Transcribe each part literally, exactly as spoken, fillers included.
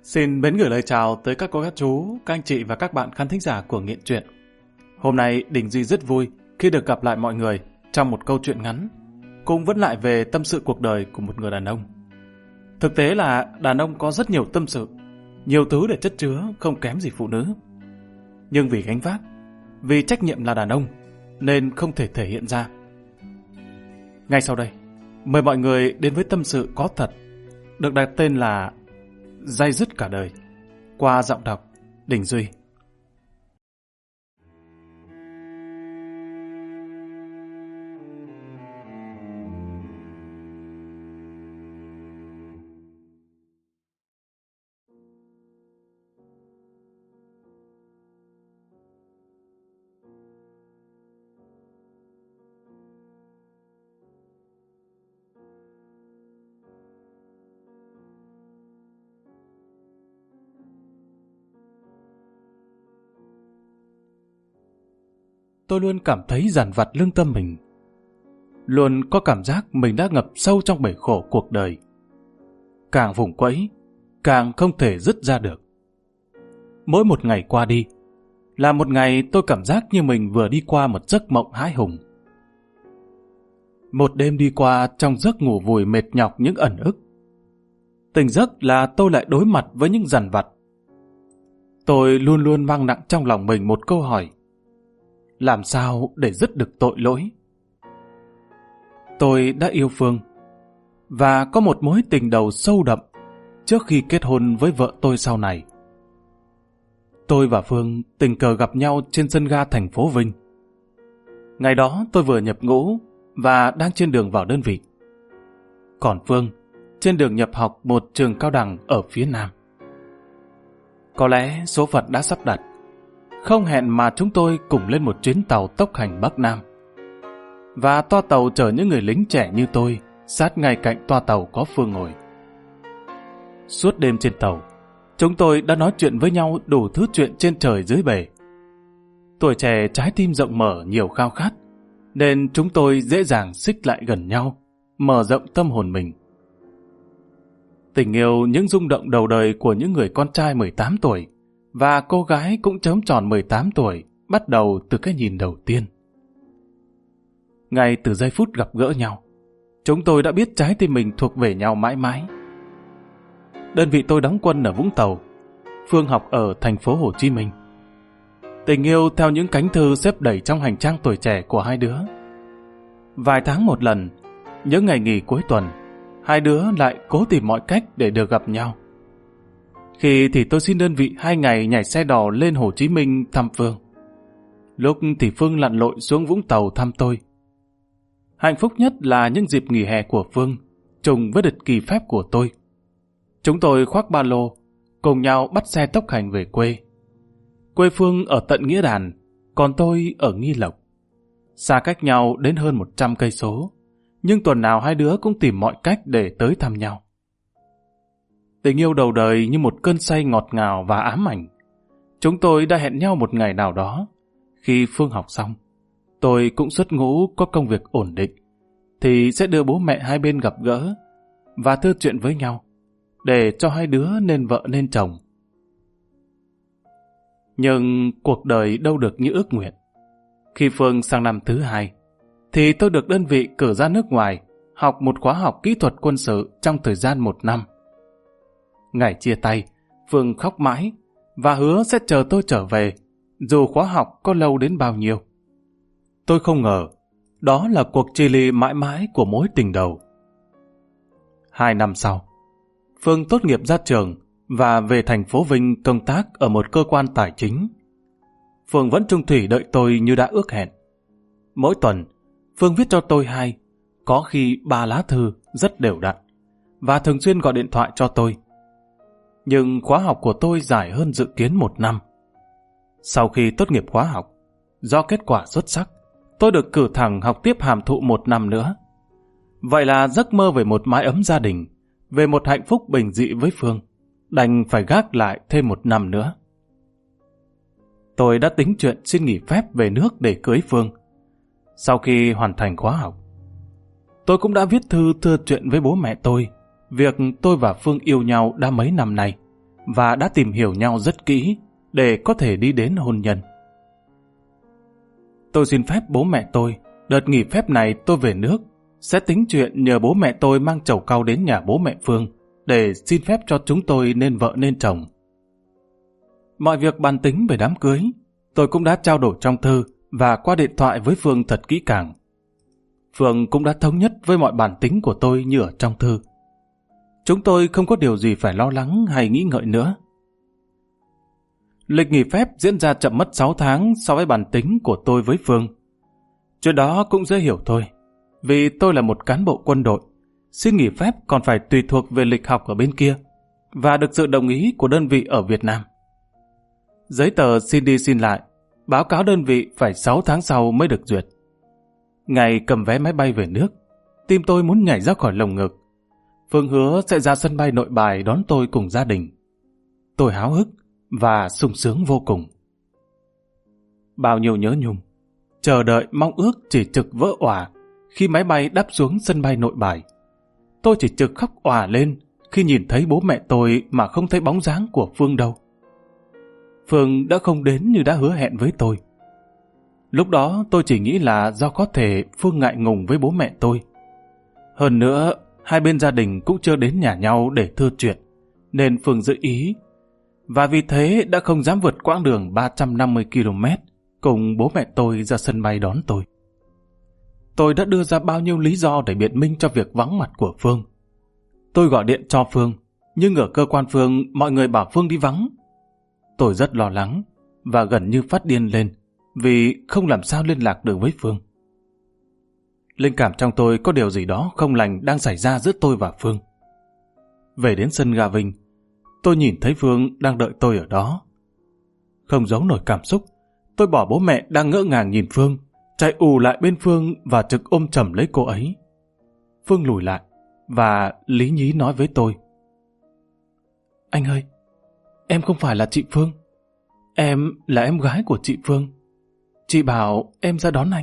Xin mến gửi lời chào tới các cô, các chú, các anh chị và các bạn khán thính giả của Nghiện Truyện. Hôm nay Đình Duy rất vui khi được gặp lại mọi người trong một câu chuyện ngắn, cũng vẫn lại về tâm sự cuộc đời của một người đàn ông. Thực tế là đàn ông có rất nhiều tâm sự, nhiều thứ để chất chứa không kém gì phụ nữ. Nhưng vì gánh vác, vì trách nhiệm là đàn ông, nên không thể thể hiện ra. Ngay sau đây, mời mọi người đến với tâm sự có thật, được đặt tên là Day dứt cả đời, qua giọng đọc Đình Duy. Tôi luôn cảm thấy dằn vặt lương tâm mình. Luôn có cảm giác mình đã ngập sâu trong bể khổ cuộc đời. Càng vùng quẫy, càng không thể dứt ra được. Mỗi một ngày qua đi, là một ngày tôi cảm giác như mình vừa đi qua một giấc mộng hãi hùng. Một đêm đi qua trong giấc ngủ vùi mệt nhọc những ẩn ức. Tỉnh giấc là tôi lại đối mặt với những dằn vặt. Tôi luôn luôn mang nặng trong lòng mình một câu hỏi: làm sao để dứt được tội lỗi? Tôi đã yêu Phương và có một mối tình đầu sâu đậm trước khi kết hôn với vợ tôi sau này. Tôi và Phương tình cờ gặp nhau trên sân ga thành phố Vinh. Ngày đó tôi vừa nhập ngũ và đang trên đường vào đơn vị. Còn Phương trên đường nhập học một trường cao đẳng ở phía Nam. Có lẽ số phận đã sắp đặt, không hẹn mà chúng tôi cùng lên một chuyến tàu tốc hành Bắc Nam. Và toa tàu chở những người lính trẻ như tôi, sát ngay cạnh toa tàu có Phương ngồi. Suốt đêm trên tàu, chúng tôi đã nói chuyện với nhau đủ thứ chuyện trên trời dưới bể. Tuổi trẻ trái tim rộng mở nhiều khao khát, nên chúng tôi dễ dàng xích lại gần nhau, mở rộng tâm hồn mình. Tình yêu những rung động đầu đời của những người con trai mười tám tuổi và cô gái cũng chớm tròn mười tám tuổi, bắt đầu từ cái nhìn đầu tiên. Ngay từ giây phút gặp gỡ nhau, chúng tôi đã biết trái tim mình thuộc về nhau mãi mãi. Đơn vị tôi đóng quân ở Vũng Tàu, Phương học ở thành phố Hồ Chí Minh. Tình yêu theo những cánh thư xếp đầy trong hành trang tuổi trẻ của hai đứa. Vài tháng một lần, những ngày nghỉ cuối tuần, hai đứa lại cố tìm mọi cách để được gặp nhau. Khi thì tôi xin đơn vị hai ngày nhảy xe đò lên Hồ Chí Minh thăm Phương. Lúc thì Phương lặn lội xuống Vũng Tàu thăm tôi. Hạnh phúc nhất là những dịp nghỉ hè của Phương, trùng với đợt kỳ phép của tôi. Chúng tôi khoác ba lô, cùng nhau bắt xe tốc hành về quê. Quê Phương ở tận Nghĩa Đàn, còn tôi ở Nghi Lộc. Xa cách nhau đến hơn một trăm cây số, nhưng tuần nào hai đứa cũng tìm mọi cách để tới thăm nhau. Tình yêu đầu đời như một cơn say ngọt ngào và ám ảnh. Chúng tôi đã hẹn nhau một ngày nào đó. Khi Phương học xong, tôi cũng xuất ngũ có công việc ổn định, thì sẽ đưa bố mẹ hai bên gặp gỡ và thưa chuyện với nhau, để cho hai đứa nên vợ nên chồng. Nhưng cuộc đời đâu được như ước nguyện. Khi Phương sang năm thứ hai, thì tôi được đơn vị cử ra nước ngoài học một khóa học kỹ thuật quân sự trong thời gian một năm. Ngày chia tay, Phương khóc mãi và hứa sẽ chờ tôi trở về, dù khóa học có lâu đến bao nhiêu. Tôi không ngờ, đó là cuộc chia ly mãi mãi của mối tình đầu. Hai năm sau, Phương tốt nghiệp ra trường và về thành phố Vinh công tác ở một cơ quan tài chính. Phương vẫn trung thủy đợi tôi như đã ước hẹn. Mỗi tuần, Phương viết cho tôi hai, có khi ba lá thư rất đều đặn, và thường xuyên gọi điện thoại cho tôi. Nhưng khóa học của tôi dài hơn dự kiến một năm. Sau khi tốt nghiệp khóa học, do kết quả xuất sắc, tôi được cử thẳng học tiếp hàm thụ một năm nữa. Vậy là giấc mơ về một mái ấm gia đình, về một hạnh phúc bình dị với Phương, đành phải gác lại thêm một năm nữa. Tôi đã tính chuyện xin nghỉ phép về nước để cưới Phương. Sau khi hoàn thành khóa học, tôi cũng đã viết thư thưa chuyện với bố mẹ tôi việc tôi và Phương yêu nhau đã mấy năm nay, và đã tìm hiểu nhau rất kỹ để có thể đi đến hôn nhân. Tôi xin phép bố mẹ tôi, đợt nghỉ phép này tôi về nước, sẽ tính chuyện nhờ bố mẹ tôi mang trầu cau đến nhà bố mẹ Phương để xin phép cho chúng tôi nên vợ nên chồng. Mọi việc bàn tính về đám cưới, tôi cũng đã trao đổi trong thư và qua điện thoại với Phương thật kỹ càng. Phương cũng đã thống nhất với mọi bản tính của tôi như ở trong thư. Chúng tôi không có điều gì phải lo lắng hay nghĩ ngợi nữa. Lịch nghỉ phép diễn ra chậm mất sáu tháng so với bản tính của tôi với Phương. Chuyện đó cũng dễ hiểu thôi, vì tôi là một cán bộ quân đội, xin nghỉ phép còn phải tùy thuộc về lịch học ở bên kia và được sự đồng ý của đơn vị ở Việt Nam. Giấy tờ xin đi xin lại, báo cáo đơn vị phải sáu tháng sau mới được duyệt. Ngày cầm vé máy bay về nước, tim tôi muốn nhảy ra khỏi lồng ngực. Phương hứa sẽ ra sân bay Nội Bài đón tôi cùng gia đình. Tôi háo hức và sung sướng vô cùng. Bao nhiêu nhớ nhung, chờ đợi mong ước chỉ trực vỡ òa khi máy bay đáp xuống sân bay Nội Bài. Tôi chỉ trực khóc òa lên khi nhìn thấy bố mẹ tôi mà không thấy bóng dáng của Phương đâu. Phương đã không đến như đã hứa hẹn với tôi. Lúc đó tôi chỉ nghĩ là do có thể Phương ngại ngùng với bố mẹ tôi. Hơn nữa, hai bên gia đình cũng chưa đến nhà nhau để thưa chuyện, nên Phương giữ ý, và vì thế đã không dám vượt quãng đường ba trăm năm mươi ki lô mét cùng bố mẹ tôi ra sân bay đón tôi. Tôi đã đưa ra bao nhiêu lý do để biện minh cho việc vắng mặt của Phương. Tôi gọi điện cho Phương, nhưng ở cơ quan Phương mọi người bảo Phương đi vắng. Tôi rất lo lắng và gần như phát điên lên vì không làm sao liên lạc được với Phương. Linh cảm trong tôi có điều gì đó không lành đang xảy ra giữa tôi và Phương. Về đến sân ga Vinh, tôi nhìn thấy Phương đang đợi tôi ở đó. Không giấu nổi cảm xúc, tôi bỏ bố mẹ đang ngỡ ngàng nhìn Phương, chạy ù lại bên Phương và trực ôm chầm lấy cô ấy. Phương lùi lại và lý nhí nói với tôi: "Anh ơi, em không phải là chị Phương. Em là em gái của chị Phương. Chị bảo em ra đón anh."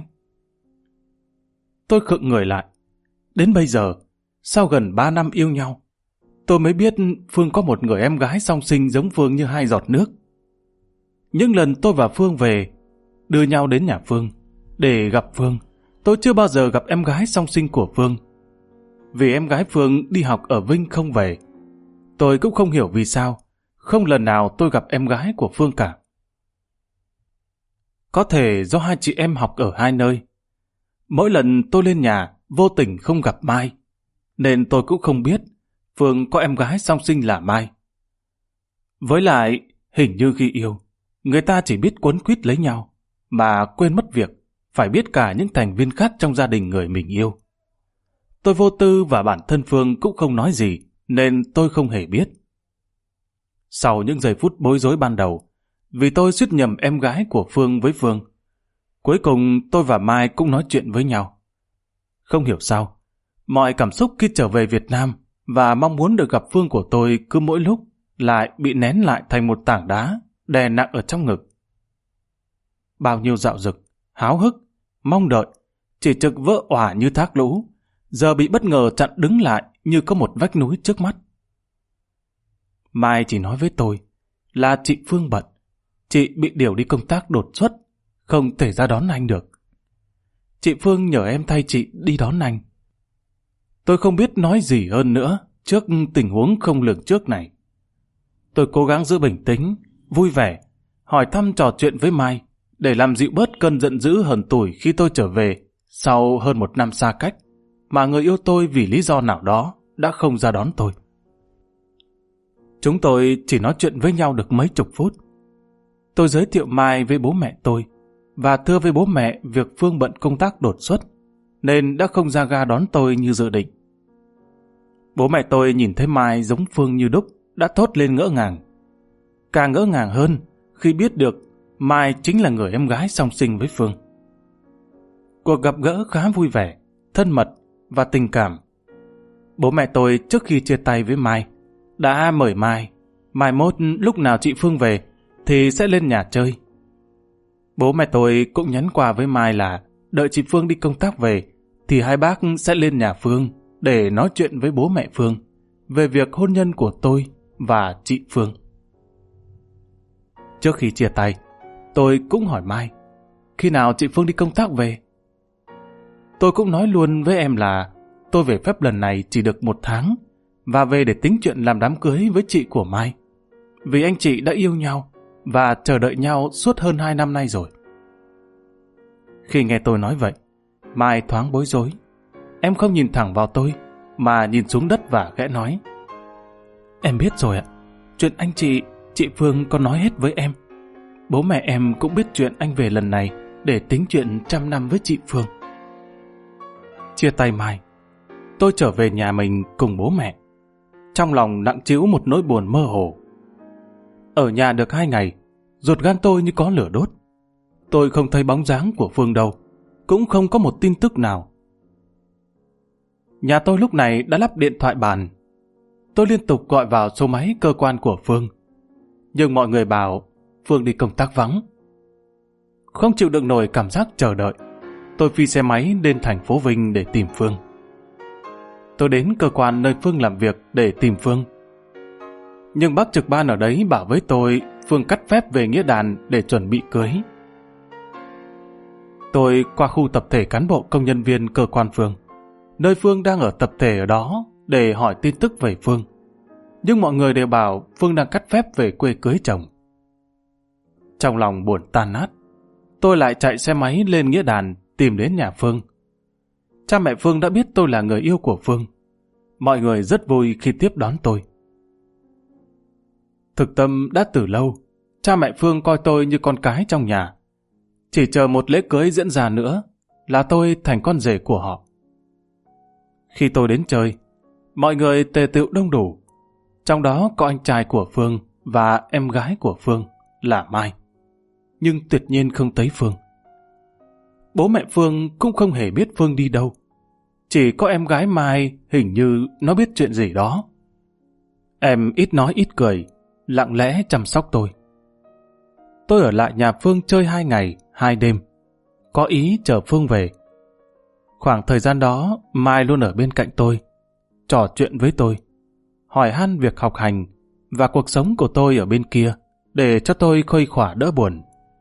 Tôi khựng người lại. Đến bây giờ, sau gần ba năm yêu nhau, tôi mới biết Phương có một người em gái song sinh giống Phương như hai giọt nước. Những lần tôi và Phương về, đưa nhau đến nhà Phương để gặp Phương, tôi chưa bao giờ gặp em gái song sinh của Phương. Vì em gái Phương đi học ở Vinh không về, tôi cũng không hiểu vì sao không lần nào tôi gặp em gái của Phương cả. Có thể do hai chị em học ở hai nơi. Mỗi lần tôi lên nhà vô tình không gặp Mai, nên tôi cũng không biết Phương có em gái song sinh là Mai. Với lại, hình như khi yêu, người ta chỉ biết quấn quýt lấy nhau, mà quên mất việc phải biết cả những thành viên khác trong gia đình người mình yêu. Tôi vô tư và bản thân Phương cũng không nói gì, nên tôi không hề biết. Sau những giây phút bối rối ban đầu, vì tôi suýt nhầm em gái của Phương với Phương, cuối cùng tôi và Mai cũng nói chuyện với nhau. Không hiểu sao, mọi cảm xúc khi trở về Việt Nam và mong muốn được gặp Phương của tôi cứ mỗi lúc lại bị nén lại thành một tảng đá đè nặng ở trong ngực. Bao nhiêu dạo dực, háo hức, mong đợi, chỉ trực vỡ òa như thác lũ, giờ bị bất ngờ chặn đứng lại như có một vách núi trước mắt. Mai chỉ nói với tôi là chị Phương bận, chị bị điều đi công tác đột xuất, không thể ra đón anh được. Chị Phương nhờ em thay chị đi đón anh. Tôi không biết nói gì hơn nữa trước tình huống không lường trước này. Tôi cố gắng giữ bình tĩnh, vui vẻ, hỏi thăm trò chuyện với Mai để làm dịu bớt cơn giận dữ hờn tủi khi tôi trở về sau hơn một năm xa cách, mà người yêu tôi vì lý do nào đó đã không ra đón tôi. Chúng tôi chỉ nói chuyện với nhau được mấy chục phút. Tôi giới thiệu Mai với bố mẹ tôi và thưa với bố mẹ việc Phương bận công tác đột xuất nên đã không ra ga đón tôi như dự định. Bố mẹ tôi nhìn thấy Mai giống Phương như đúc đã thốt lên ngỡ ngàng. Càng ngỡ ngàng hơn khi biết được Mai chính là người em gái song sinh với Phương. Cuộc gặp gỡ khá vui vẻ, thân mật và tình cảm. Bố mẹ tôi trước khi chia tay với Mai đã mời Mai, mai mốt lúc nào chị Phương về thì sẽ lên nhà chơi. Bố mẹ tôi cũng nhắn qua với Mai là đợi chị Phương đi công tác về thì hai bác sẽ lên nhà Phương để nói chuyện với bố mẹ Phương về việc hôn nhân của tôi và chị Phương. Trước khi chia tay, tôi cũng hỏi Mai, khi nào chị Phương đi công tác về? Tôi cũng nói luôn với em là tôi về phép lần này chỉ được một tháng và về để tính chuyện làm đám cưới với chị của Mai. Vì anh chị đã yêu nhau và chờ đợi nhau suốt hơn hai năm nay rồi. Khi nghe tôi nói vậy, Mai thoáng bối rối. Em không nhìn thẳng vào tôi, mà nhìn xuống đất và khẽ nói, em biết rồi ạ, chuyện anh chị, chị Phương có nói hết với em. Bố mẹ em cũng biết chuyện anh về lần này để tính chuyện trăm năm với chị Phương. Chia tay Mai, tôi trở về nhà mình cùng bố mẹ. Trong lòng nặng trĩu một nỗi buồn mơ hồ. Ở nhà được hai ngày, ruột gan tôi như có lửa đốt. Tôi không thấy bóng dáng của Phương đâu, cũng không có một tin tức nào. Nhà tôi lúc này đã lắp điện thoại bàn. Tôi liên tục gọi vào số máy cơ quan của Phương, nhưng mọi người bảo Phương đi công tác vắng. Không chịu đựng nổi cảm giác chờ đợi, tôi phi xe máy đến thành phố Vinh để tìm Phương. Tôi đến cơ quan nơi Phương làm việc để tìm Phương. Nhưng bác trực ban ở đấy bảo với tôi Phương cắt phép về Nghĩa Đàn để chuẩn bị cưới. Tôi qua khu tập thể cán bộ công nhân viên cơ quan Phương, nơi Phương đang ở tập thể ở đó, để hỏi tin tức về Phương. Nhưng mọi người đều bảo Phương đang cắt phép về quê cưới chồng. Trong lòng buồn tan nát, tôi lại chạy xe máy lên Nghĩa Đàn tìm đến nhà Phương. Cha mẹ Phương đã biết tôi là người yêu của Phương. Mọi người rất vui khi tiếp đón tôi. Thực tâm đã từ lâu, cha mẹ Phương coi tôi như con cái trong nhà. Chỉ chờ một lễ cưới diễn ra nữa là tôi thành con rể của họ. Khi tôi đến chơi, mọi người tề tựu đông đủ. Trong đó có anh trai của Phương và em gái của Phương là Mai. Nhưng tuyệt nhiên không thấy Phương. Bố mẹ Phương cũng không hề biết Phương đi đâu. Chỉ có em gái Mai hình như nó biết chuyện gì đó. Em ít nói ít cười, lặng lẽ chăm sóc tôi. Tôi ở lại nhà Phương chơi hai ngày, hai đêm. Có ý chờ Phương về. Khoảng thời gian đó, Mai luôn ở bên cạnh tôi, trò chuyện với tôi, hỏi han việc học hành và cuộc sống của tôi ở bên kia, để cho tôi khuây khỏa đỡ buồn.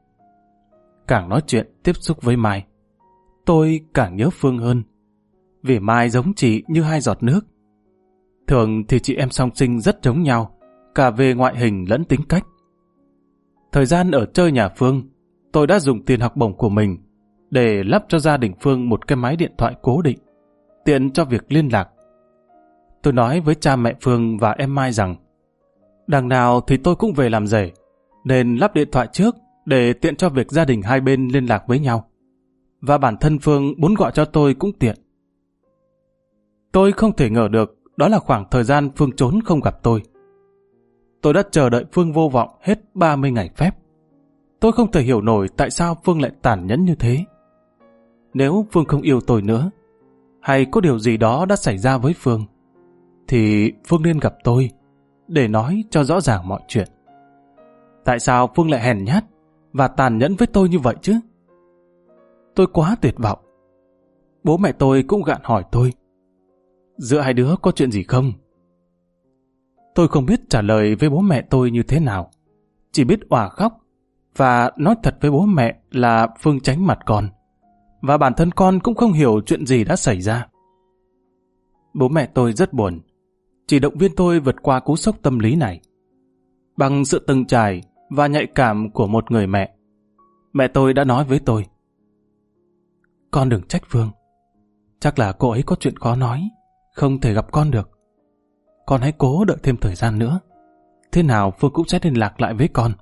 Càng nói chuyện tiếp xúc với Mai, tôi càng nhớ Phương hơn, vì Mai giống chị như hai giọt nước. Thường thì chị em song sinh rất giống nhau, cả về ngoại hình lẫn tính cách. Thời gian ở chơi nhà Phương, tôi đã dùng tiền học bổng của mình để lắp cho gia đình Phương một cái máy điện thoại cố định, tiện cho việc liên lạc. Tôi nói với cha mẹ Phương và em Mai rằng đằng nào thì tôi cũng về làm rể, nên lắp điện thoại trước để tiện cho việc gia đình hai bên liên lạc với nhau. Và bản thân Phương muốn gọi cho tôi cũng tiện. Tôi không thể ngờ được đó là khoảng thời gian Phương trốn không gặp tôi. Tôi đã chờ đợi Phương vô vọng hết ba mươi ngày phép. Tôi không thể hiểu nổi tại sao Phương lại tàn nhẫn như thế. Nếu Phương không yêu tôi nữa, hay có điều gì đó đã xảy ra với Phương, thì Phương nên gặp tôi để nói cho rõ ràng mọi chuyện. Tại sao Phương lại hèn nhát và tàn nhẫn với tôi như vậy chứ? Tôi quá tuyệt vọng. Bố mẹ tôi cũng gạn hỏi tôi, giữa hai đứa có chuyện gì không? Tôi không biết trả lời với bố mẹ tôi như thế nào, chỉ biết òa khóc và nói thật với bố mẹ là Phương tránh mặt con, và bản thân con cũng không hiểu chuyện gì đã xảy ra. Bố mẹ tôi rất buồn, chỉ động viên tôi vượt qua cú sốc tâm lý này. Bằng sự từng trải và nhạy cảm của một người mẹ, mẹ tôi đã nói với tôi, con đừng trách Phương, chắc là cô ấy có chuyện khó nói, không thể gặp con được. Con hãy cố đợi thêm thời gian nữa, thế nào Phương cũng sẽ liên lạc lại với con.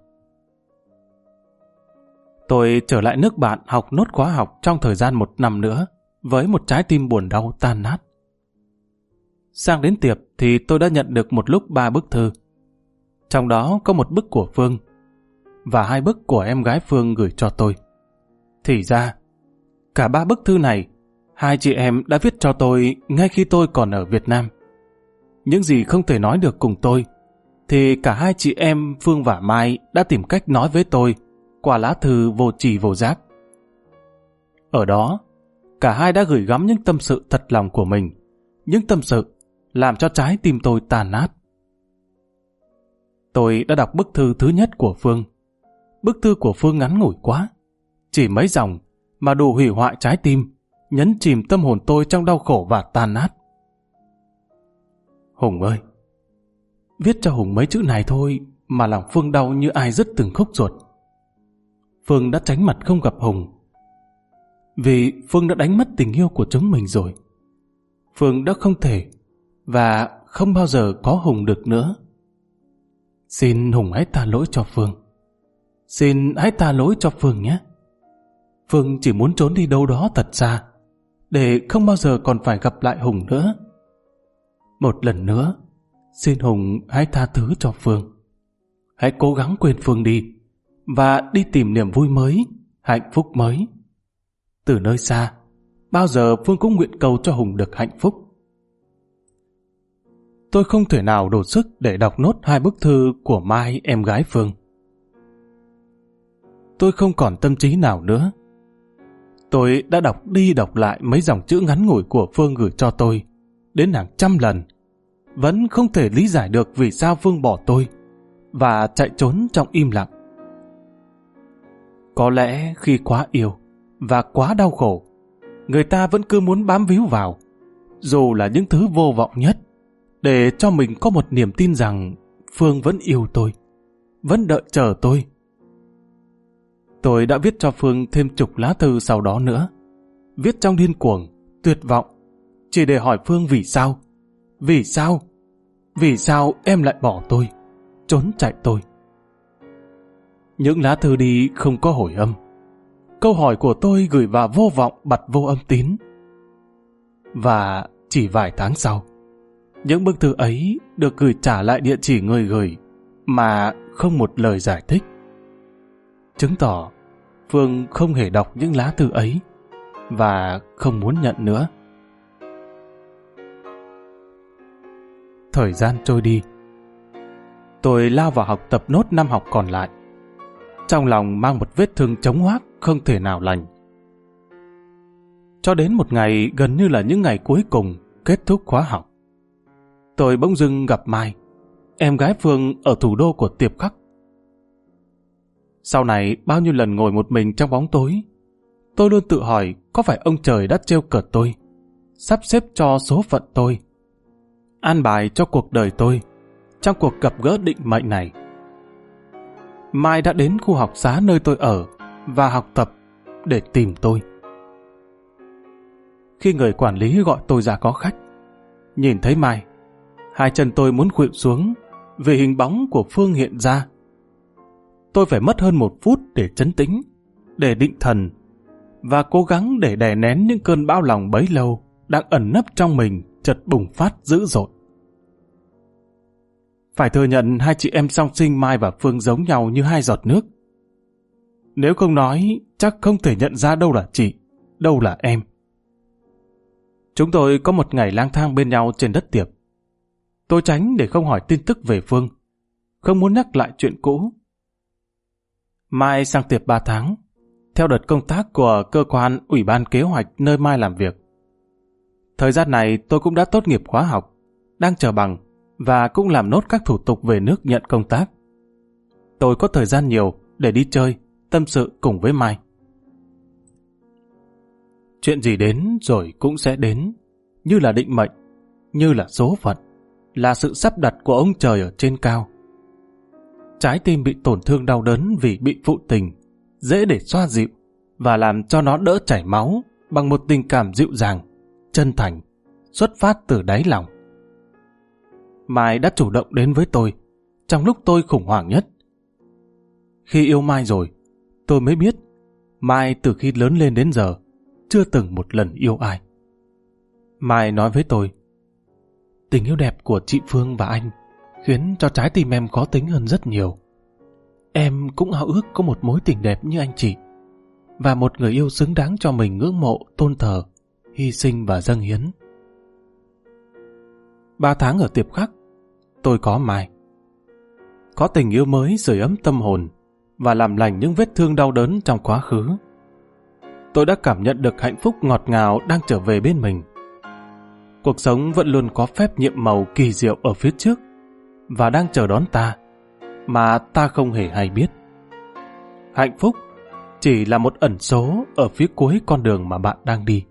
Tôi trở lại nước bạn học nốt khóa học trong thời gian một năm nữa, với một trái tim buồn đau tan nát. Sang đến tiệp thì tôi đã nhận được một lúc ba bức thư. Trong đó có một bức của Phương và hai bức của em gái Phương gửi cho tôi. Thì ra, cả ba bức thư này, hai chị em đã viết cho tôi ngay khi tôi còn ở Việt Nam. Những gì không thể nói được cùng tôi, thì cả hai chị em Phương và Mai đã tìm cách nói với tôi qua lá thư vô trì vô giác. Ở đó, cả hai đã gửi gắm những tâm sự thật lòng của mình, những tâm sự làm cho trái tim tôi tàn nát. Tôi đã đọc bức thư thứ nhất của Phương bức thư của Phương ngắn ngủi quá. Chỉ mấy dòng mà đủ hủy hoại trái tim, nhấn chìm tâm hồn tôi trong đau khổ và tan nát. Hùng ơi! Viết cho Hùng mấy chữ này thôi mà lòng Phương đau như ai rứt từng khúc ruột. Phương đã tránh mặt không gặp Hùng, vì Phương đã đánh mất tình yêu của chúng mình rồi. Phương đã không thể và không bao giờ có Hùng được nữa. Xin Hùng hãy tha lỗi cho Phương. Xin hãy tha lỗi cho Phương nhé. Phương chỉ muốn trốn đi đâu đó thật xa, để không bao giờ còn phải gặp lại Hùng nữa. Một lần nữa, xin Hùng hãy tha thứ cho Phương. Hãy cố gắng quên Phương đi, và đi tìm niềm vui mới, hạnh phúc mới. Từ nơi xa, bao giờ Phương cũng nguyện cầu cho Hùng được hạnh phúc. Tôi không thể nào đổ sức để đọc nốt hai bức thư của Mai, em gái Phương. Tôi không còn tâm trí nào nữa. Tôi đã đọc đi đọc lại mấy dòng chữ ngắn ngủi của Phương gửi cho tôi, đến hàng trăm lần. Vẫn không thể lý giải được vì sao Phương bỏ tôi và chạy trốn trong im lặng. Có lẽ khi quá yêu và quá đau khổ, người ta vẫn cứ muốn bám víu vào, dù là những thứ vô vọng nhất, để cho mình có một niềm tin rằng Phương vẫn yêu tôi, vẫn đợi chờ tôi. Tôi đã viết cho Phương thêm chục lá thư sau đó nữa, viết trong điên cuồng, tuyệt vọng, chỉ để hỏi Phương vì sao, vì sao, vì sao em lại bỏ tôi, trốn chạy tôi. Những lá thư đi không có hồi âm. Câu hỏi của tôi gửi vào vô vọng bặt vô âm tín. Và chỉ vài tháng sau, những bức thư ấy được gửi trả lại địa chỉ người gửi mà không một lời giải thích. Chứng tỏ Phương không hề đọc những lá thư ấy và không muốn nhận nữa. Thời gian trôi đi. Tôi lao vào học tập nốt năm học còn lại, trong lòng mang một vết thương chống hoác không thể nào lành. Cho đến một ngày gần như là những ngày cuối cùng kết thúc khóa học, tôi bỗng dưng gặp Mai, em gái Phương ở thủ đô của Tiệp Khắc. Sau này bao nhiêu lần ngồi một mình trong bóng tối, tôi luôn tự hỏi có phải ông trời đã trêu cợt tôi, sắp xếp cho số phận tôi, an bài cho cuộc đời tôi trong cuộc gặp gỡ định mệnh này. Mai đã đến khu học xá nơi tôi ở và học tập để tìm tôi. Khi người quản lý gọi tôi ra có khách, nhìn thấy Mai, hai chân tôi muốn khuỵu xuống vì hình bóng của Phương hiện ra. Tôi phải mất hơn một phút để trấn tĩnh, để định thần và cố gắng để đè nén những cơn bão lòng bấy lâu đang ẩn nấp trong mình chợt bùng phát dữ dội. Phải thừa nhận hai chị em song sinh Mai và Phương giống nhau như hai giọt nước. Nếu không nói, chắc không thể nhận ra đâu là chị, đâu là em. Chúng tôi có một ngày lang thang bên nhau trên đất Tiệp. Tôi tránh để không hỏi tin tức về Phương, không muốn nhắc lại chuyện cũ. Mai sang Tiệp ba tháng, theo đợt công tác của cơ quan ủy ban kế hoạch nơi Mai làm việc. Thời gian này tôi cũng đã tốt nghiệp khóa học, đang chờ bằng và cũng làm nốt các thủ tục về nước nhận công tác. Tôi có thời gian nhiều để đi chơi, tâm sự cùng với Mai. Chuyện gì đến rồi cũng sẽ đến, như là định mệnh, như là số phận, là sự sắp đặt của ông trời ở trên cao. Trái tim bị tổn thương đau đớn vì bị phụ tình, dễ để xoa dịu và làm cho nó đỡ chảy máu bằng một tình cảm dịu dàng, chân thành, xuất phát từ đáy lòng. Mai đã chủ động đến với tôi trong lúc tôi khủng hoảng nhất. Khi yêu Mai rồi, tôi mới biết Mai từ khi lớn lên đến giờ chưa từng một lần yêu ai. Mai nói với tôi, tình yêu đẹp của chị Phương và anh khiến cho trái tim em khó tính hơn rất nhiều. Em cũng ao ước có một mối tình đẹp như anh chị và một người yêu xứng đáng cho mình ngưỡng mộ, tôn thờ, hy sinh và dâng hiến. Ba tháng ở Tiệp Khắc, tôi có Mai. Có tình yêu mới sưởi ấm tâm hồn và làm lành những vết thương đau đớn trong quá khứ. Tôi đã cảm nhận được hạnh phúc ngọt ngào đang trở về bên mình. Cuộc sống vẫn luôn có phép nhiệm màu kỳ diệu ở phía trước và đang chờ đón ta, mà ta không hề hay biết. hạnh phúc chỉ là một ẩn số ở phía cuối con đường mà bạn đang đi.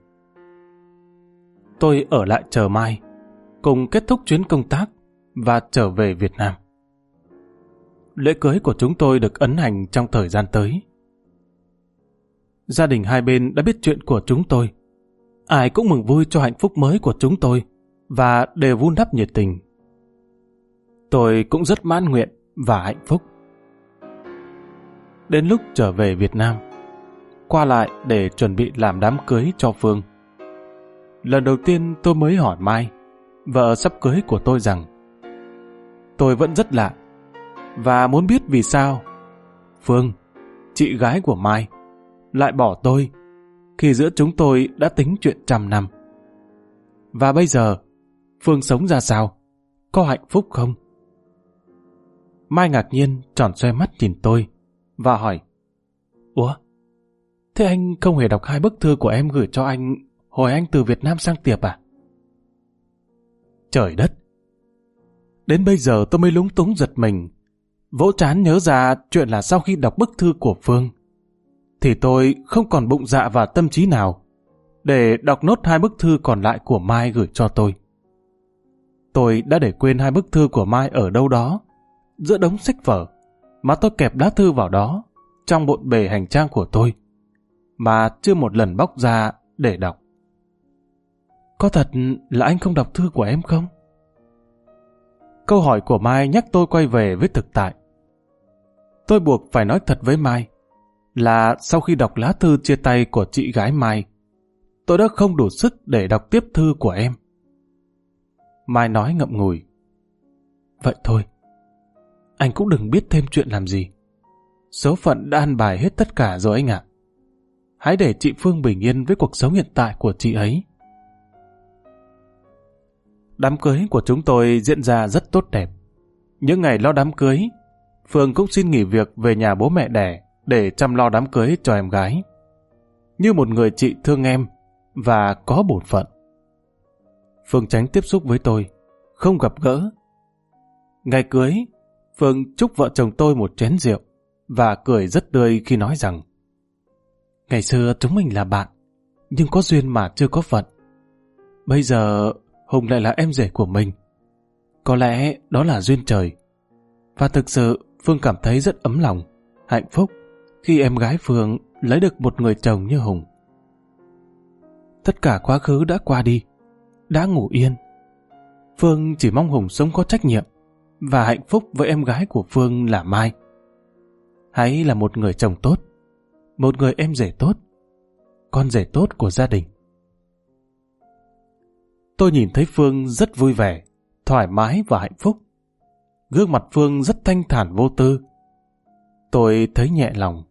Tôi ở lại chờ Mai, cùng kết thúc chuyến công tác và trở về Việt Nam. Lễ cưới của chúng tôi được ấn hành trong thời gian tới. Gia đình hai bên đã biết chuyện của chúng tôi. Ai cũng mừng vui cho hạnh phúc mới của chúng tôi và đều vun đắp nhiệt tình. Tôi cũng rất mãn nguyện và hạnh phúc. Đến lúc trở về Việt Nam, qua lại để chuẩn bị làm đám cưới cho Phương. Lần đầu tiên tôi mới hỏi Mai, vợ sắp cưới của tôi, rằng tôi vẫn rất lạ và muốn biết vì sao Phương, chị gái của Mai, lại bỏ tôi khi giữa chúng tôi đã tính chuyện trăm năm. Và bây giờ, Phương sống ra sao? Có hạnh phúc không? Mai ngạc nhiên tròn xoe mắt nhìn tôi và hỏi: Ủa? Thế anh không hề đọc hai bức thư của em gửi cho anh hồi anh từ Việt Nam sang Tiệp à? Trời đất! Đến bây giờ tôi mới lúng túng giật mình, vỗ trán nhớ ra chuyện là sau khi đọc bức thư của Phương, thì tôi không còn bụng dạ và tâm trí nào để đọc nốt hai bức thư còn lại của Mai gửi cho tôi. Tôi đã để quên hai bức thư của Mai ở đâu đó, giữa đống sách vở mà tôi kẹp lá thư vào đó trong bộn bề hành trang của tôi, mà chưa một lần bóc ra để đọc. Có thật là anh không đọc thư của em không? Câu hỏi của Mai nhắc tôi quay về với thực tại. Tôi buộc phải nói thật với Mai là sau khi đọc lá thư chia tay của chị gái Mai, tôi đã không đủ sức để đọc tiếp thư của em. Mai nói ngậm ngùi: Vậy thôi, anh cũng đừng biết thêm chuyện làm gì. Số phận đã an bài hết tất cả rồi anh ạ. Hãy để chị Phương bình yên với cuộc sống hiện tại của chị ấy. Đám cưới của chúng tôi diễn ra rất tốt đẹp. Những ngày lo đám cưới, Phương cũng xin nghỉ việc về nhà bố mẹ đẻ để chăm lo đám cưới cho em gái, như một người chị thương em và có bổn phận. Phương tránh tiếp xúc với tôi, không gặp gỡ. Ngày cưới, Phương chúc vợ chồng tôi một chén rượu và cười rất tươi khi nói rằng: Ngày xưa chúng mình là bạn, nhưng có duyên mà chưa có phận. Bây giờ Hùng lại là em rể của mình. Có lẽ đó là duyên trời. Và thực sự Phương cảm thấy rất ấm lòng, hạnh phúc khi em gái Phương lấy được một người chồng như Hùng. Tất cả quá khứ đã qua đi, đã ngủ yên. Phương chỉ mong Hùng sống có trách nhiệm và hạnh phúc với em gái của Phương là Mai. Hãy là một người chồng tốt, một người em rể tốt, con rể tốt của gia đình. Tôi nhìn thấy Phương rất vui vẻ, thoải mái và hạnh phúc. Gương mặt Phương rất thanh thản vô tư. Tôi thấy nhẹ lòng.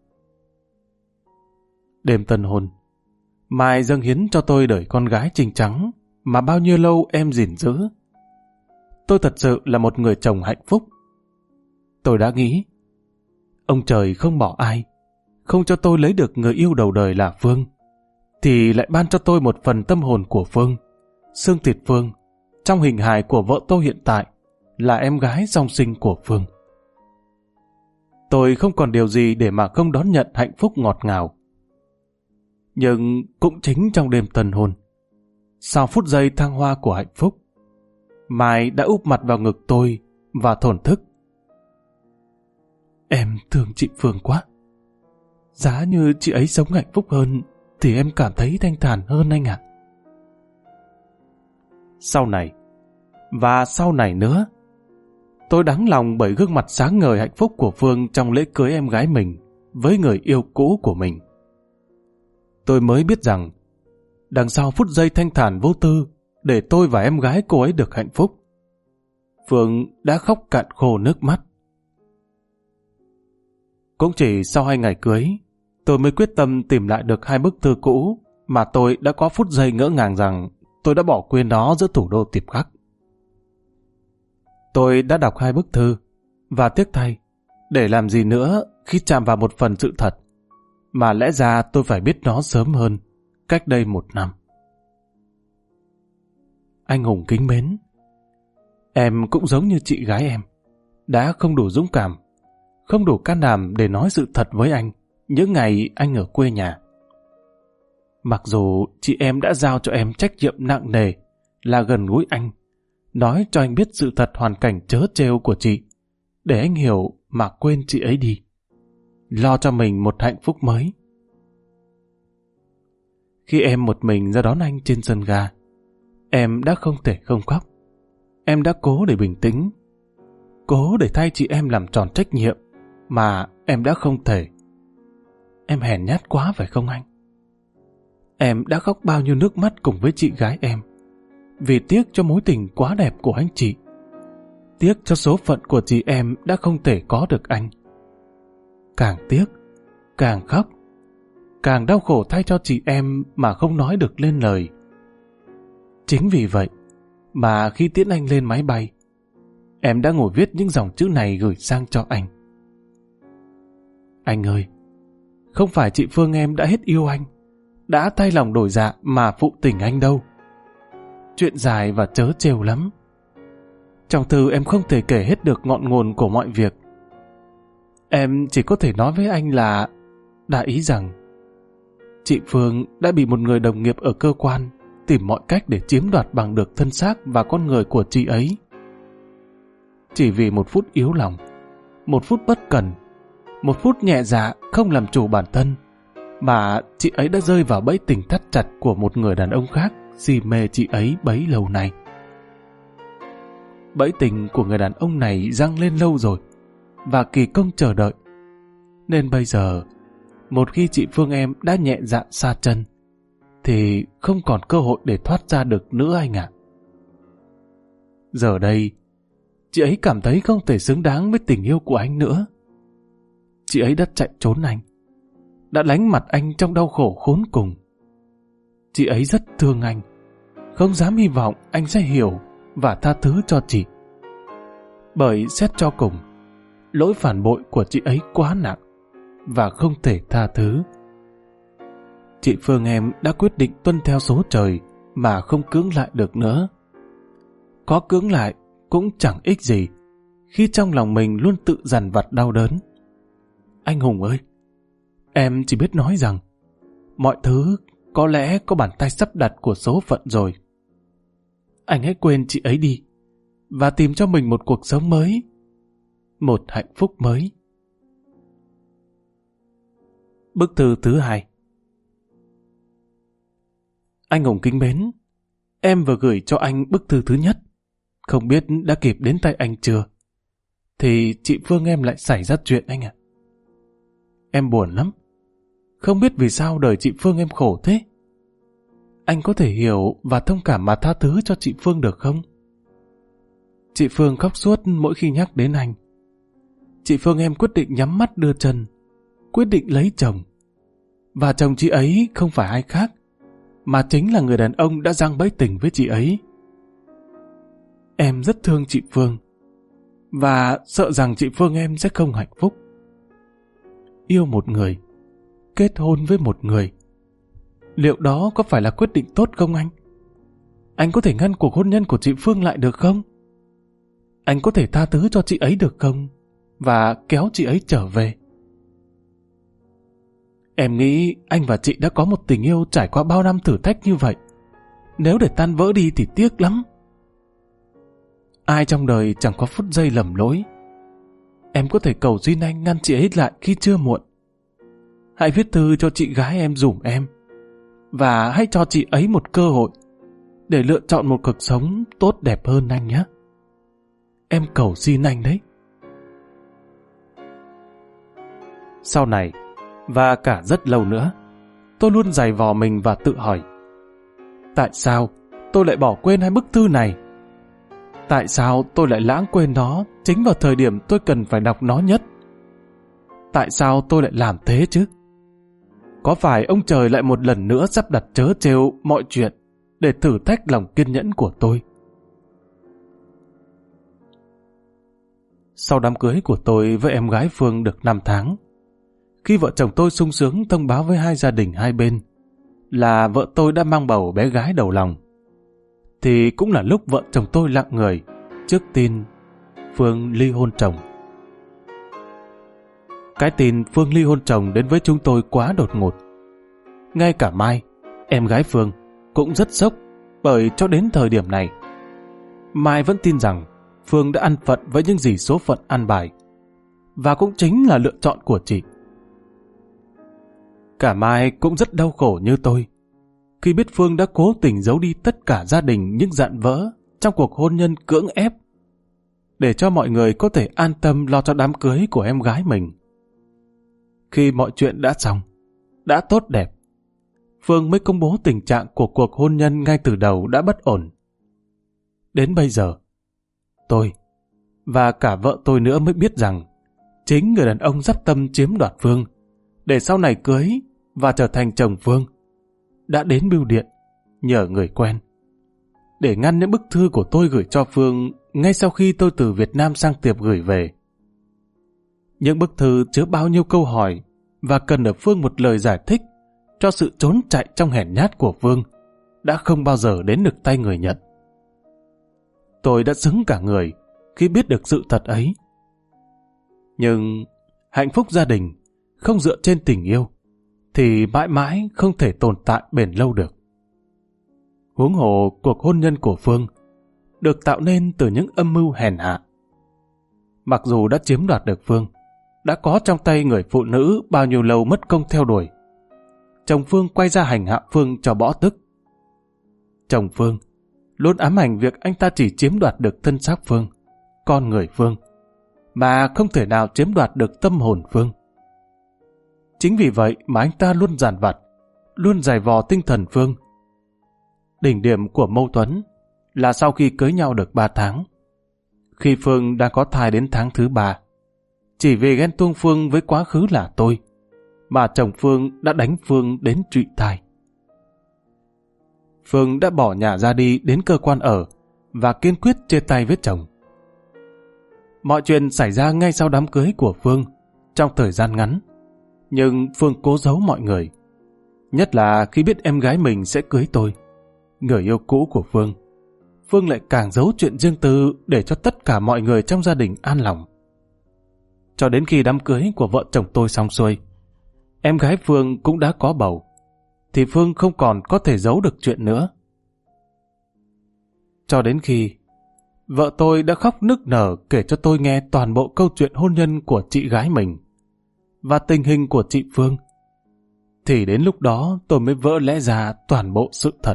Đêm tân hôn, Mai dâng hiến cho tôi đời con gái trinh trắng mà bao nhiêu lâu em gìn giữ. Tôi thật sự là một người chồng hạnh phúc. Tôi đã nghĩ, ông trời không bỏ ai, không cho tôi lấy được người yêu đầu đời là Phương, thì lại ban cho tôi một phần tâm hồn của Phương, xương thịt Phương, trong hình hài của vợ tôi hiện tại, là em gái song sinh của Phương. Tôi không còn điều gì để mà không đón nhận hạnh phúc ngọt ngào. Nhưng cũng chính trong đêm tân hôn, sau phút giây thăng hoa của hạnh phúc, Mai đã úp mặt vào ngực tôi và thổn thức: Em thương chị Phương quá. Giá như chị ấy sống hạnh phúc hơn thì em cảm thấy thanh thản hơn anh ạ. Sau này, và sau này nữa, tôi đắng lòng bởi gương mặt sáng ngời hạnh phúc của Phương trong lễ cưới em gái mình với người yêu cũ của mình. Tôi mới biết rằng, đằng sau phút giây thanh thản vô tư để tôi và em gái cô ấy được hạnh phúc, Phương đã khóc cạn khô nước mắt. Cũng chỉ sau hai ngày cưới, tôi mới quyết tâm tìm lại được hai bức thư cũ mà tôi đã có phút giây ngỡ ngàng rằng tôi đã bỏ quên nó giữa thủ đô Tiệp Khắc. Tôi đã đọc hai bức thư, và tiếc thay, để làm gì nữa khi chạm vào một phần sự thật, mà lẽ ra tôi phải biết nó sớm hơn, cách đây một năm. Anh Hùng kính mến, em cũng giống như chị gái em, đã không đủ dũng cảm, không đủ can đảm để nói sự thật với anh, những ngày anh ở quê nhà. Mặc dù chị em đã giao cho em trách nhiệm nặng nề là gần gũi anh, nói cho anh biết sự thật hoàn cảnh trớ trêu của chị, để anh hiểu mà quên chị ấy đi, lo cho mình một hạnh phúc mới. Khi em một mình ra đón anh trên sân ga, em đã không thể không khóc. Em đã cố để bình tĩnh, cố để thay chị em làm tròn trách nhiệm, mà em đã không thể. Em hèn nhát quá phải không anh? Em đã khóc bao nhiêu nước mắt cùng với chị gái em, vì tiếc cho mối tình quá đẹp của anh chị, tiếc cho số phận của chị em đã không thể có được anh. Càng tiếc, càng khóc, càng đau khổ thay cho chị em mà không nói được lên lời. Chính vì vậy mà khi tiễn anh lên máy bay, em đã ngồi viết những dòng chữ này gửi sang cho anh. Anh ơi, không phải chị Phương em đã hết yêu anh, đã thay lòng đổi dạ mà phụ tình anh đâu. Chuyện dài và trớ trêu lắm. Trong thư em không thể kể hết được ngọn nguồn của mọi việc. Em chỉ có thể nói với anh là đã ý rằng chị Phương đã bị một người đồng nghiệp ở cơ quan tìm mọi cách để chiếm đoạt bằng được thân xác và con người của chị ấy. Chỉ vì một phút yếu lòng, một phút bất cẩn, một phút nhẹ dạ không làm chủ bản thân, mà chị ấy đã rơi vào bẫy tình thắt chặt của một người đàn ông khác si mê chị ấy bấy lâu nay. Bẫy tình của người đàn ông này giăng lên lâu rồi và kỳ công chờ đợi, nên bây giờ một khi chị Phương em đã nhẹ dạ sa chân thì không còn cơ hội để thoát ra được nữa anh ạ. Giờ đây chị ấy cảm thấy không thể xứng đáng với tình yêu của anh nữa. Chị ấy đã chạy trốn anh, đã lánh mặt anh trong đau khổ khốn cùng. Chị ấy rất thương anh, không dám hy vọng anh sẽ hiểu và tha thứ cho chị. Bởi xét cho cùng, lỗi phản bội của chị ấy quá nặng và không thể tha thứ. Chị Phương em đã quyết định tuân theo số trời mà không cưỡng lại được nữa. Có cưỡng lại cũng chẳng ích gì khi trong lòng mình luôn tự dằn vặt đau đớn. Anh Hùng ơi, em chỉ biết nói rằng mọi thứ có lẽ có bàn tay sắp đặt của số phận rồi. Anh hãy quên chị ấy đi và tìm cho mình một cuộc sống mới, một hạnh phúc mới. Bức thư thứ hai. Anh Hùng kính mến, em vừa gửi cho anh bức thư thứ nhất, không biết đã kịp đến tay anh chưa, thì chị Phương em lại xảy ra chuyện anh ạ. Em buồn lắm, không biết vì sao đời chị Phương em khổ thế. Anh có thể hiểu và thông cảm mà tha thứ cho chị Phương được không? Chị Phương khóc suốt mỗi khi nhắc đến anh. Chị Phương em quyết định nhắm mắt đưa chân, quyết định lấy chồng. Và chồng chị ấy không phải ai khác, mà chính là người đàn ông đã giăng bẫy tình với chị ấy. Em rất thương chị Phương, và sợ rằng chị Phương em sẽ không hạnh phúc. Yêu một người, kết hôn với một người, liệu đó có phải là quyết định tốt không anh? Anh có thể ngăn cuộc hôn nhân của chị Phương lại được không? Anh có thể tha thứ cho chị ấy được không? Và kéo chị ấy trở về. Em nghĩ anh và chị đã có một tình yêu trải qua bao năm thử thách như vậy. Nếu để tan vỡ đi thì tiếc lắm. Ai trong đời chẳng có phút giây lầm lỗi. Em có thể cầu xin anh ngăn chị ấy lại khi chưa muộn. Hãy viết thư cho chị gái em dùm em, và hãy cho chị ấy một cơ hội để lựa chọn một cuộc sống tốt đẹp hơn anh nhé. Em cầu xin anh đấy. Sau này, và cả rất lâu nữa, tôi luôn giày vò mình và tự hỏi, tại sao tôi lại bỏ quên hai bức thư này? Tại sao tôi lại lãng quên nó chính vào thời điểm tôi cần phải đọc nó nhất? Tại sao tôi lại làm thế chứ? Có phải ông trời lại một lần nữa sắp đặt trớ trêu mọi chuyện để thử thách lòng kiên nhẫn của tôi? Sau đám cưới của tôi với em gái Phương được năm tháng, khi vợ chồng tôi sung sướng thông báo với hai gia đình hai bên là vợ tôi đã mang bầu bé gái đầu lòng, thì cũng là lúc vợ chồng tôi lặng người trước tin Phương ly hôn chồng. Cái tin Phương ly hôn chồng đến với chúng tôi quá đột ngột. Ngay cả Mai, em gái Phương, cũng rất sốc, bởi cho đến thời điểm này, Mai vẫn tin rằng Phương đã ăn phận với những gì số phận ăn bài, và cũng chính là lựa chọn của chị. Cả Mai cũng rất đau khổ như tôi, khi biết Phương đã cố tình giấu đi tất cả gia đình những dạn vỡ trong cuộc hôn nhân cưỡng ép, để cho mọi người có thể an tâm lo cho đám cưới của em gái mình. Khi mọi chuyện đã xong, đã tốt đẹp, Phương mới công bố tình trạng của cuộc hôn nhân ngay từ đầu đã bất ổn. Đến bây giờ, tôi và cả vợ tôi nữa mới biết rằng chính người đàn ông dắp tâm chiếm đoạt Phương để sau này cưới và trở thành chồng Phương đã đến bưu điện nhờ người quen để ngăn những bức thư của tôi gửi cho Phương ngay sau khi tôi từ Việt Nam sang Tiệp gửi về. Những bức thư chứa bao nhiêu câu hỏi và cần ở Phương một lời giải thích cho sự trốn chạy trong hèn nhát của Phương đã không bao giờ đến được tay người nhận. Tôi đã sững cả người khi biết được sự thật ấy. Nhưng hạnh phúc gia đình không dựa trên tình yêu thì mãi mãi không thể tồn tại bền lâu được. Huống hồ cuộc hôn nhân của Phương được tạo nên từ những âm mưu hèn hạ. Mặc dù đã chiếm đoạt được Phương, đã có trong tay người phụ nữ bao nhiêu lâu mất công theo đuổi, chồng Phương quay ra hành hạ Phương cho bỏ tức. Chồng Phương luôn ám ảnh việc anh ta chỉ chiếm đoạt được thân xác Phương, con người Phương, mà không thể nào chiếm đoạt được tâm hồn Phương. Chính vì vậy mà anh ta luôn dằn vặt, luôn giày vò tinh thần Phương. Đỉnh điểm của mâu thuẫn là sau khi cưới nhau được ba tháng, khi Phương đang có thai đến tháng thứ ba, chỉ vì ghen tuông Phương với quá khứ là tôi, mà chồng Phương đã đánh Phương đến trụy thai. Phương đã bỏ nhà ra đi đến cơ quan ở và kiên quyết chia tay với chồng. Mọi chuyện xảy ra ngay sau đám cưới của Phương trong thời gian ngắn, nhưng Phương cố giấu mọi người, nhất là khi biết em gái mình sẽ cưới tôi, người yêu cũ của Phương. Phương lại càng giấu chuyện riêng tư để cho tất cả mọi người trong gia đình an lòng. Cho đến khi đám cưới của vợ chồng tôi xong xuôi, em gái Phương cũng đã có bầu, thì Phương không còn có thể giấu được chuyện nữa. Cho đến khi vợ tôi đã khóc nức nở kể cho tôi nghe toàn bộ câu chuyện hôn nhân của chị gái mình và tình hình của chị Phương, thì đến lúc đó tôi mới vỡ lẽ ra toàn bộ sự thật.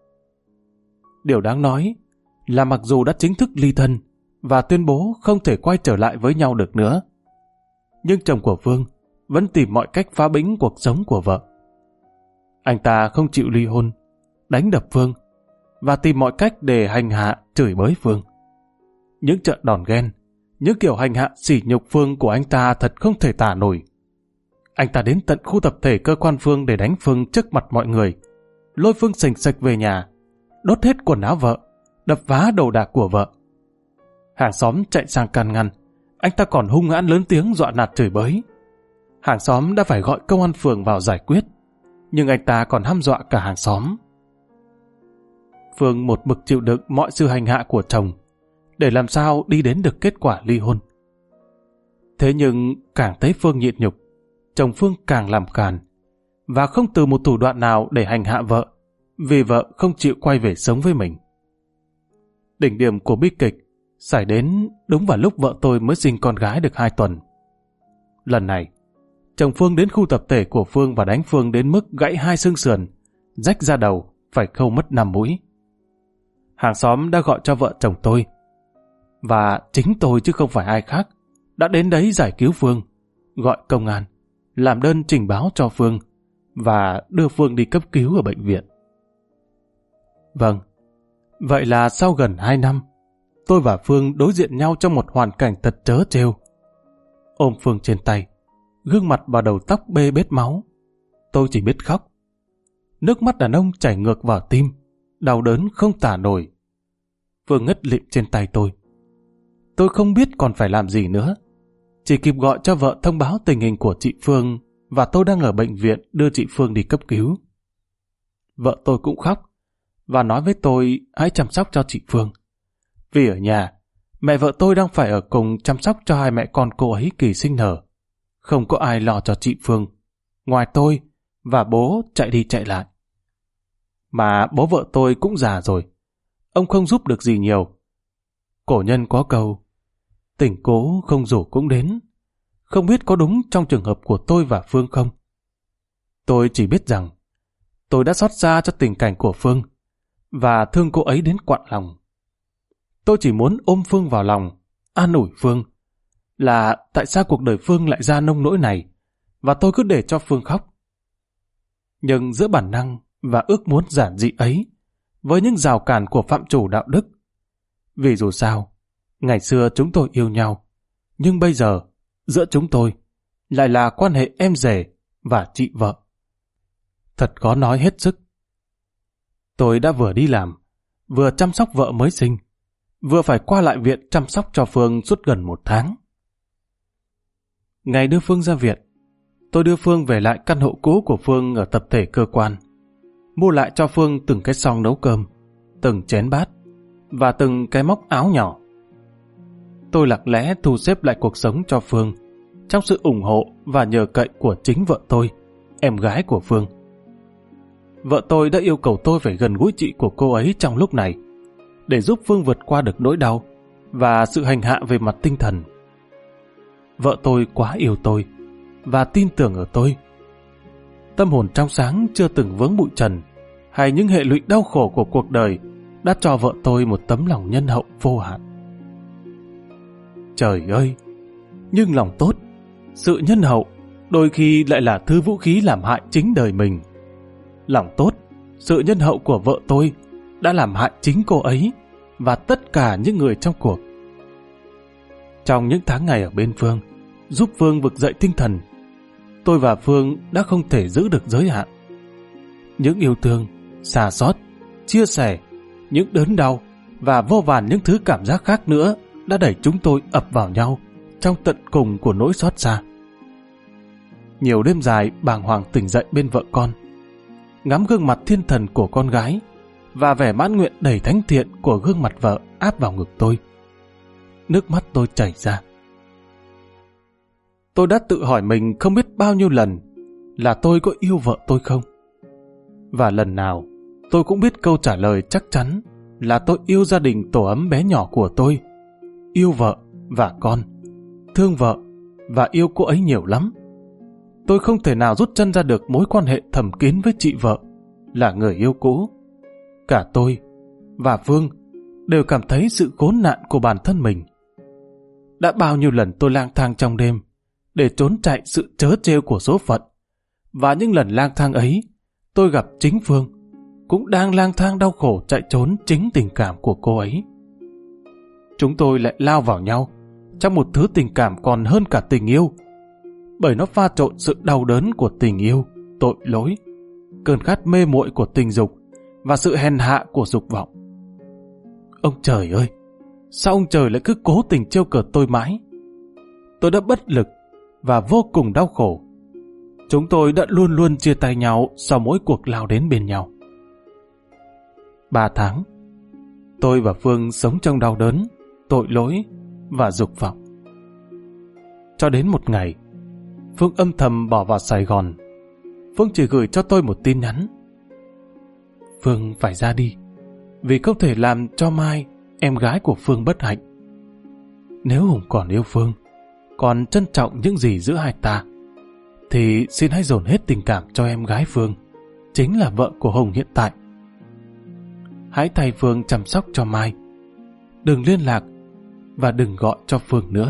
Điều đáng nói là mặc dù đã chính thức ly thân và tuyên bố không thể quay trở lại với nhau được nữa, nhưng chồng của Phương vẫn tìm mọi cách phá bĩnh cuộc sống của vợ. Anh ta không chịu ly hôn, đánh đập Phương và tìm mọi cách để hành hạ, chửi bới Phương. Những trận đòn ghen, những kiểu hành hạ sỉ nhục Phương của anh ta thật không thể tả nổi. Anh ta đến tận khu tập thể cơ quan Phương để đánh Phương trước mặt mọi người, lôi Phương sành sạch về nhà, đốt hết quần áo vợ, đập vá đồ đạc của vợ. Hàng xóm chạy sang can ngăn, anh ta còn hung hãn lớn tiếng dọa nạt chửi bới. Hàng xóm đã phải gọi công an phường vào giải quyết, nhưng anh ta còn hăm dọa cả hàng xóm. Phương một mực chịu đựng mọi sự hành hạ của chồng để làm sao đi đến được kết quả ly hôn. Thế nhưng càng thấy Phương nhịn nhục, chồng Phương càng làm càn và không từ một thủ đoạn nào để hành hạ vợ, vì vợ không chịu quay về sống với mình. Đỉnh điểm của bi kịch xảy đến đúng vào lúc vợ tôi mới sinh con gái được hai tuần. Lần này, chồng Phương đến khu tập thể của Phương và đánh Phương đến mức gãy hai xương sườn, rách da đầu, phải khâu mất năm mũi. Hàng xóm đã gọi cho vợ chồng tôi, và chính tôi chứ không phải ai khác đã đến đấy giải cứu Phương, gọi công an, làm đơn trình báo cho Phương và đưa Phương đi cấp cứu ở bệnh viện. Vâng, vậy là sau gần hai năm, tôi và Phương đối diện nhau trong một hoàn cảnh thật trớ trêu. Ôm Phương trên tay, gương mặt và đầu tóc bê bết máu, tôi chỉ biết khóc. Nước mắt đàn ông chảy ngược vào tim, đau đớn không tả nổi. Phương ngất lịm trên tay tôi. Tôi không biết còn phải làm gì nữa, chỉ kịp gọi cho vợ thông báo tình hình của chị Phương và tôi đang ở bệnh viện đưa chị Phương đi cấp cứu. Vợ tôi cũng khóc và nói với tôi hãy chăm sóc cho chị Phương. Vì ở nhà, mẹ vợ tôi đang phải ở cùng chăm sóc cho hai mẹ con cô ấy kỳ sinh nở, không có ai lo cho chị Phương, ngoài tôi và bố chạy đi chạy lại. Mà bố vợ tôi cũng già rồi, ông không giúp được gì nhiều. Cổ nhân có câu, tình cố không rủ cũng đến, không biết có đúng trong trường hợp của tôi và Phương không. Tôi chỉ biết rằng tôi đã xót xa cho tình cảnh của Phương và thương cô ấy đến quặn lòng. Tôi chỉ muốn ôm Phương vào lòng, an ủi Phương, là tại sao cuộc đời Phương lại ra nông nỗi này, và tôi cứ để cho Phương khóc. Nhưng giữa bản năng và ước muốn giản dị ấy, với những rào cản của phạm trù đạo đức, vì dù sao, ngày xưa chúng tôi yêu nhau, nhưng bây giờ, giữa chúng tôi, lại là quan hệ em rể và chị vợ. Thật khó nói hết sức. Tôi đã vừa đi làm, vừa chăm sóc vợ mới sinh, vừa phải qua lại viện chăm sóc cho Phương suốt gần một tháng. Ngày đưa Phương ra viện, tôi đưa Phương về lại căn hộ cũ của Phương ở tập thể cơ quan, mua lại cho Phương từng cái xoong nấu cơm, từng chén bát và từng cái móc áo nhỏ. Tôi lặng lẽ thu xếp lại cuộc sống cho Phương trong sự ủng hộ và nhờ cậy của chính vợ tôi, em gái của Phương. Vợ tôi đã yêu cầu tôi phải gần gũi chị của cô ấy trong lúc này để giúp Phương vượt qua được nỗi đau và sự hành hạ về mặt tinh thần. Vợ tôi quá yêu tôi và tin tưởng ở tôi. Tâm hồn trong sáng chưa từng vướng bụi trần hay những hệ lụy đau khổ của cuộc đời đã cho vợ tôi một tấm lòng nhân hậu vô hạn. Trời ơi! Nhưng lòng tốt, sự nhân hậu đôi khi lại là thứ vũ khí làm hại chính đời mình. Lòng tốt, sự nhân hậu của vợ tôi đã làm hại chính cô ấy và tất cả những người trong cuộc. Trong những tháng ngày ở bên Phương, giúp Phương vực dậy tinh thần, tôi và Phương đã không thể giữ được giới hạn. Những yêu thương, xà xót, chia sẻ, những đớn đau và vô vàn những thứ cảm giác khác nữa đã đẩy chúng tôi ập vào nhau trong tận cùng của nỗi xót xa. Nhiều đêm dài bàng hoàng tỉnh dậy bên vợ con, ngắm gương mặt thiên thần của con gái và vẻ mãn nguyện đầy thánh thiện của gương mặt vợ áp vào ngực tôi. Nước mắt tôi chảy ra. Tôi đã tự hỏi mình không biết bao nhiêu lần là tôi có yêu vợ tôi không? Và lần nào tôi cũng biết câu trả lời chắc chắn là tôi yêu gia đình tổ ấm bé nhỏ của tôi, yêu vợ và con, thương vợ và yêu cô ấy nhiều lắm. Tôi không thể nào rút chân ra được mối quan hệ thầm kín với chị vợ, là người yêu cũ. Cả tôi và Phương đều cảm thấy sự khốn nạn của bản thân mình. Đã bao nhiêu lần tôi lang thang trong đêm để trốn chạy sự trớ trêu của số phận, và những lần lang thang ấy tôi gặp chính Phương cũng đang lang thang đau khổ chạy trốn chính tình cảm của cô ấy. Chúng tôi lại lao vào nhau trong một thứ tình cảm còn hơn cả tình yêu, bởi nó pha trộn sự đau đớn của tình yêu, tội lỗi, cơn khát mê muội của tình dục và sự hèn hạ của dục vọng. Ông trời ơi! Sao ông trời lại cứ cố tình trêu cợt tôi mãi? Tôi đã bất lực và vô cùng đau khổ. Chúng tôi đã luôn luôn chia tay nhau sau mỗi cuộc lao đến bên nhau. Ba tháng, tôi và Phương sống trong đau đớn, tội lỗi và dục vọng. Cho đến một ngày, Phương âm thầm bỏ vào Sài Gòn. Phương chỉ gửi cho tôi một tin nhắn. Phương phải ra đi, vì không thể làm cho Mai, em gái của Phương, bất hạnh. Nếu Hùng còn yêu Phương, còn trân trọng những gì giữa hai ta, thì xin hãy dồn hết tình cảm cho em gái Phương, chính là vợ của Hùng hiện tại. Hãy thay Phương chăm sóc cho Mai. Đừng liên lạc và đừng gọi cho Phương nữa.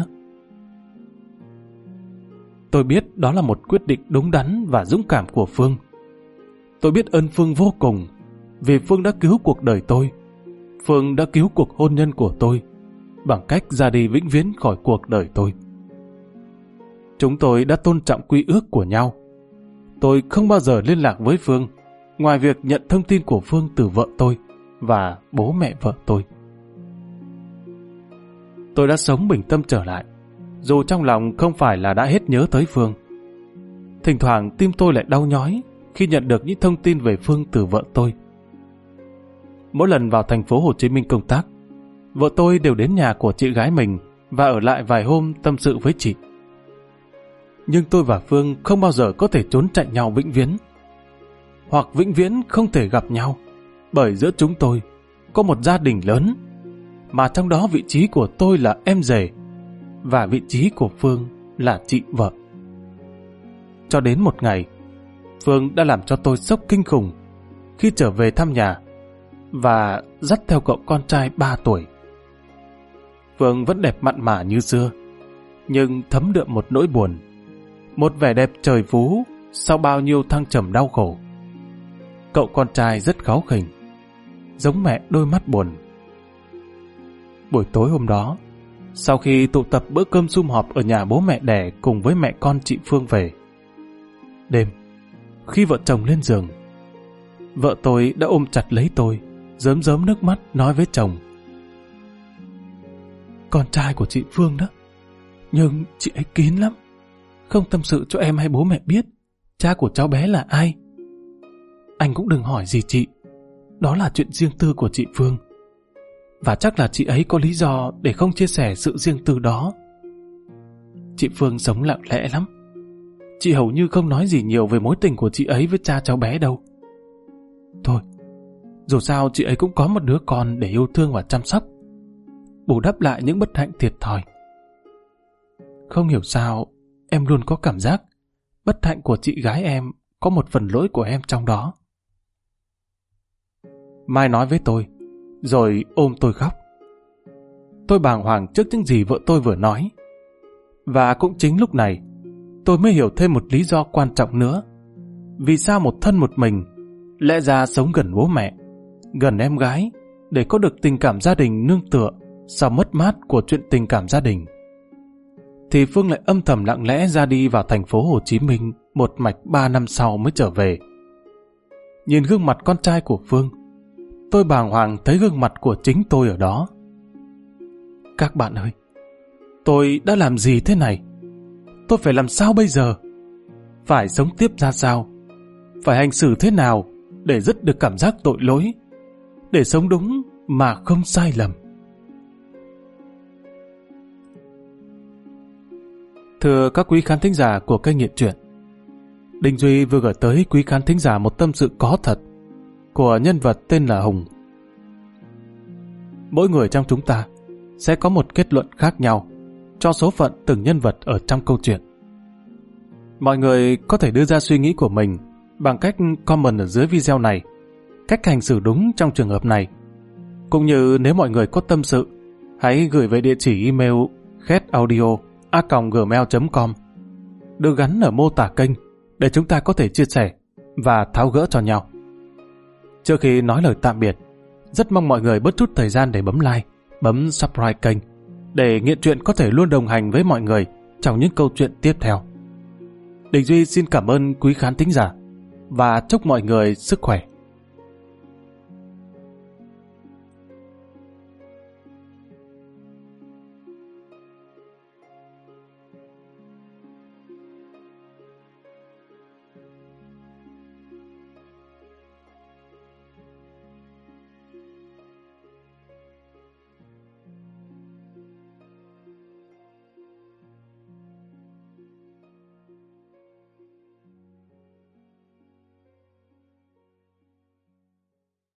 Tôi biết đó là một quyết định đúng đắn và dũng cảm của Phương. Tôi biết ơn Phương vô cùng, vì Phương đã cứu cuộc đời tôi. Phương đã cứu cuộc hôn nhân của tôi bằng cách ra đi vĩnh viễn khỏi cuộc đời tôi. Chúng tôi đã tôn trọng quy ước của nhau. Tôi không bao giờ liên lạc với Phương, ngoài việc nhận thông tin của Phương từ vợ tôi và bố mẹ vợ tôi. Tôi đã sống bình tâm trở lại, dù trong lòng không phải là đã hết nhớ tới Phương. Thỉnh thoảng tim tôi lại đau nhói khi nhận được những thông tin về Phương từ vợ tôi. Mỗi lần vào thành phố Hồ Chí Minh công tác, vợ tôi đều đến nhà của chị gái mình và ở lại vài hôm tâm sự với chị. Nhưng tôi và Phương không bao giờ có thể trốn chạy nhau vĩnh viễn. Hoặc vĩnh viễn không thể gặp nhau, bởi giữa chúng tôi có một gia đình lớn, mà trong đó vị trí của tôi là em rể, và vị trí của Phương là chị vợ. Cho đến một ngày, Phương đã làm cho tôi sốc kinh khủng khi trở về thăm nhà và dắt theo cậu con trai ba tuổi. Phương vẫn đẹp mặn mà như xưa, nhưng thấm đượm một nỗi buồn, một vẻ đẹp trời phú sau bao nhiêu thăng trầm đau khổ. Cậu con trai rất kháu khỉnh, giống mẹ đôi mắt buồn. Buổi tối hôm đó, sau khi tụ tập bữa cơm sum họp ở nhà bố mẹ đẻ cùng với mẹ con chị Phương về, đêm, khi vợ chồng lên giường, vợ tôi đã ôm chặt lấy tôi, rớm rớm nước mắt nói với chồng: "Con trai của chị Phương đó, nhưng chị ấy kín lắm, không tâm sự cho em hay bố mẹ biết cha của cháu bé là ai. Anh cũng đừng hỏi gì chị, đó là chuyện riêng tư của chị Phương. Và chắc là chị ấy có lý do để không chia sẻ sự riêng tư đó. Chị Phương sống lặng lẽ lắm. Chị hầu như không nói gì nhiều về mối tình của chị ấy với cha cháu bé đâu. Thôi, dù sao chị ấy cũng có một đứa con để yêu thương và chăm sóc, bù đắp lại những bất hạnh thiệt thòi. Không hiểu sao, em luôn có cảm giác bất hạnh của chị gái em có một phần lỗi của em trong đó." Mai nói với tôi, rồi ôm tôi khóc. Tôi bàng hoàng trước những gì vợ tôi vừa nói. Và cũng chính lúc này, tôi mới hiểu thêm một lý do quan trọng nữa. Vì sao một thân một mình lẽ ra sống gần bố mẹ, gần em gái, để có được tình cảm gia đình nương tựa sau mất mát của chuyện tình cảm gia đình, thì Phương lại âm thầm lặng lẽ ra đi vào thành phố Hồ Chí Minh một mạch ba năm sau mới trở về. Nhìn gương mặt con trai của Phương, tôi bàng hoàng thấy gương mặt của chính tôi ở đó. Các bạn ơi, tôi đã làm gì thế này? Tôi phải làm sao bây giờ? Phải sống tiếp ra sao? Phải hành xử thế nào để dứt được cảm giác tội lỗi, để sống đúng mà không sai lầm? Thưa các quý khán thính giả của kênh Nghiện Truyện, Đình Duy vừa gửi tới quý khán thính giả một tâm sự có thật của nhân vật tên là Hùng. Mỗi người trong chúng ta sẽ có một kết luận khác nhau cho số phận từng nhân vật ở trong câu chuyện. Mọi người có thể đưa ra suy nghĩ của mình bằng cách comment ở dưới video này cách hành xử đúng trong trường hợp này. Cũng như nếu mọi người có tâm sự, hãy gửi về địa chỉ email khetaudio a còng gmail chấm com được gắn ở mô tả kênh để chúng ta có thể chia sẻ và tháo gỡ cho nhau. Trước khi nói lời tạm biệt, rất mong mọi người bớt chút thời gian để bấm like, bấm subscribe kênh để Nghiện Truyện có thể luôn đồng hành với mọi người trong những câu chuyện tiếp theo. Đình Duy xin cảm ơn quý khán thính giả và chúc mọi người sức khỏe.